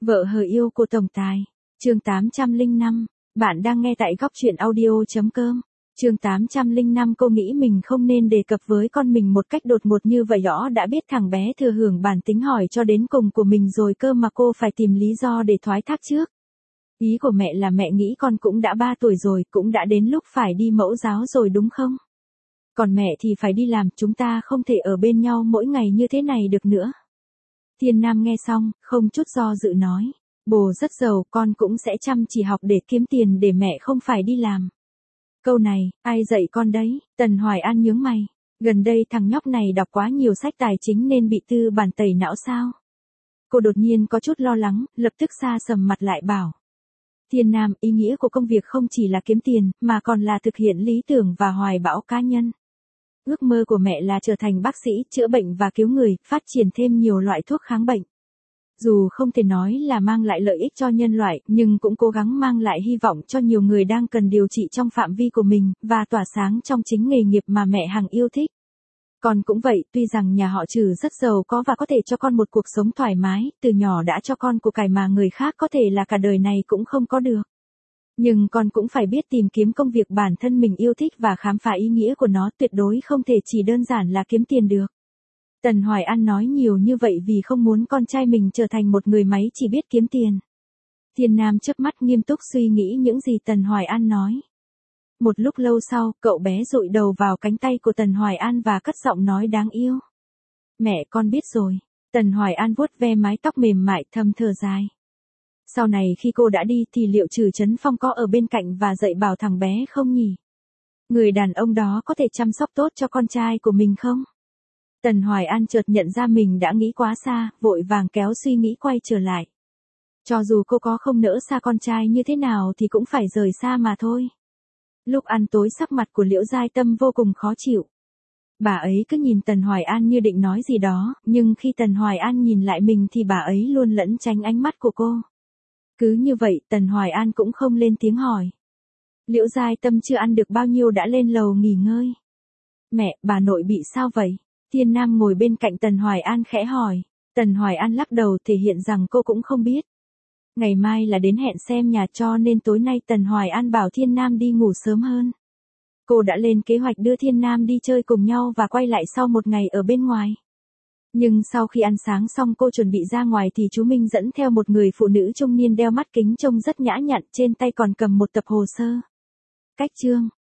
Vợ hờ yêu của tổng tài. Chương 805. Bạn đang nghe tại góc truyện audio.com. Chương 805. Cô nghĩ mình không nên đề cập với con mình một cách đột ngột như vậy, rõ đã biết thằng bé thừa hưởng bản tính hỏi cho đến cùng của mình rồi cơ mà cô phải tìm lý do để thoái thác trước. Ý của mẹ là mẹ nghĩ con cũng đã 3 tuổi rồi, cũng đã đến lúc phải đi mẫu giáo rồi đúng không? Còn mẹ thì phải đi làm, chúng ta không thể ở bên nhau mỗi ngày như thế này được nữa. Thiên Nam nghe xong, không chút do dự nói. Bố rất giàu, con cũng sẽ chăm chỉ học để kiếm tiền để mẹ không phải đi làm. Câu này, ai dạy con đấy? Tần Hoài An nhướng mày. Gần đây thằng nhóc này đọc quá nhiều sách tài chính nên bị tư bản tẩy não sao? Cô đột nhiên có chút lo lắng, lập tức xa sầm mặt lại bảo. Thiên Nam, ý nghĩa của công việc không chỉ là kiếm tiền, mà còn là thực hiện lý tưởng và hoài bão cá nhân. Ước mơ của mẹ là trở thành bác sĩ, chữa bệnh và cứu người, phát triển thêm nhiều loại thuốc kháng bệnh. Dù không thể nói là mang lại lợi ích cho nhân loại, nhưng cũng cố gắng mang lại hy vọng cho nhiều người đang cần điều trị trong phạm vi của mình, và tỏa sáng trong chính nghề nghiệp mà mẹ hằng yêu thích. Con cũng vậy, tuy rằng nhà họ Trừ rất giàu có và có thể cho con một cuộc sống thoải mái, từ nhỏ đã cho con của cải mà người khác có thể là cả đời này cũng không có được. Nhưng con cũng phải biết tìm kiếm công việc bản thân mình yêu thích và khám phá ý nghĩa của nó, tuyệt đối không thể chỉ đơn giản là kiếm tiền được. Tần Hoài An nói nhiều như vậy vì không muốn con trai mình trở thành một người máy chỉ biết kiếm tiền. Thiên Nam chớp mắt nghiêm túc suy nghĩ những gì Tần Hoài An nói. Một lúc lâu sau, cậu bé dụi đầu vào cánh tay của Tần Hoài An và cất giọng nói đáng yêu. Mẹ con biết rồi. Tần Hoài An vuốt ve mái tóc mềm mại thầm thở dài. Sau này khi cô đã đi thì liệu Trừ Trấn Phong có ở bên cạnh và dạy bảo thằng bé không nhỉ? Người đàn ông đó có thể chăm sóc tốt cho con trai của mình không? Tần Hoài An chợt nhận ra mình đã nghĩ quá xa, vội vàng kéo suy nghĩ quay trở lại. Cho dù cô có không nỡ xa con trai như thế nào thì cũng phải rời xa mà thôi. Lúc ăn tối sắc mặt của Liễu Giai Tâm vô cùng khó chịu. Bà ấy cứ nhìn Tần Hoài An như định nói gì đó, nhưng khi Tần Hoài An nhìn lại mình thì bà ấy luôn lẩn tránh ánh mắt của cô. Cứ như vậy, Tần Hoài An cũng không lên tiếng hỏi. Liễu Giai Tâm chưa ăn được bao nhiêu đã lên lầu nghỉ ngơi. Mẹ, bà nội bị sao vậy? Thiên Nam ngồi bên cạnh Tần Hoài An khẽ hỏi. Tần Hoài An lắc đầu thể hiện rằng cô cũng không biết. Ngày mai là đến hẹn xem nhà cho nên tối nay Tần Hoài An bảo Thiên Nam đi ngủ sớm hơn. Cô đã lên kế hoạch đưa Thiên Nam đi chơi cùng nhau và quay lại sau một ngày ở bên ngoài. Nhưng sau khi ăn sáng xong cô chuẩn bị ra ngoài thì chú Minh dẫn theo một người phụ nữ trung niên đeo mắt kính trông rất nhã nhặn, trên tay còn cầm một tập hồ sơ. Cách chương.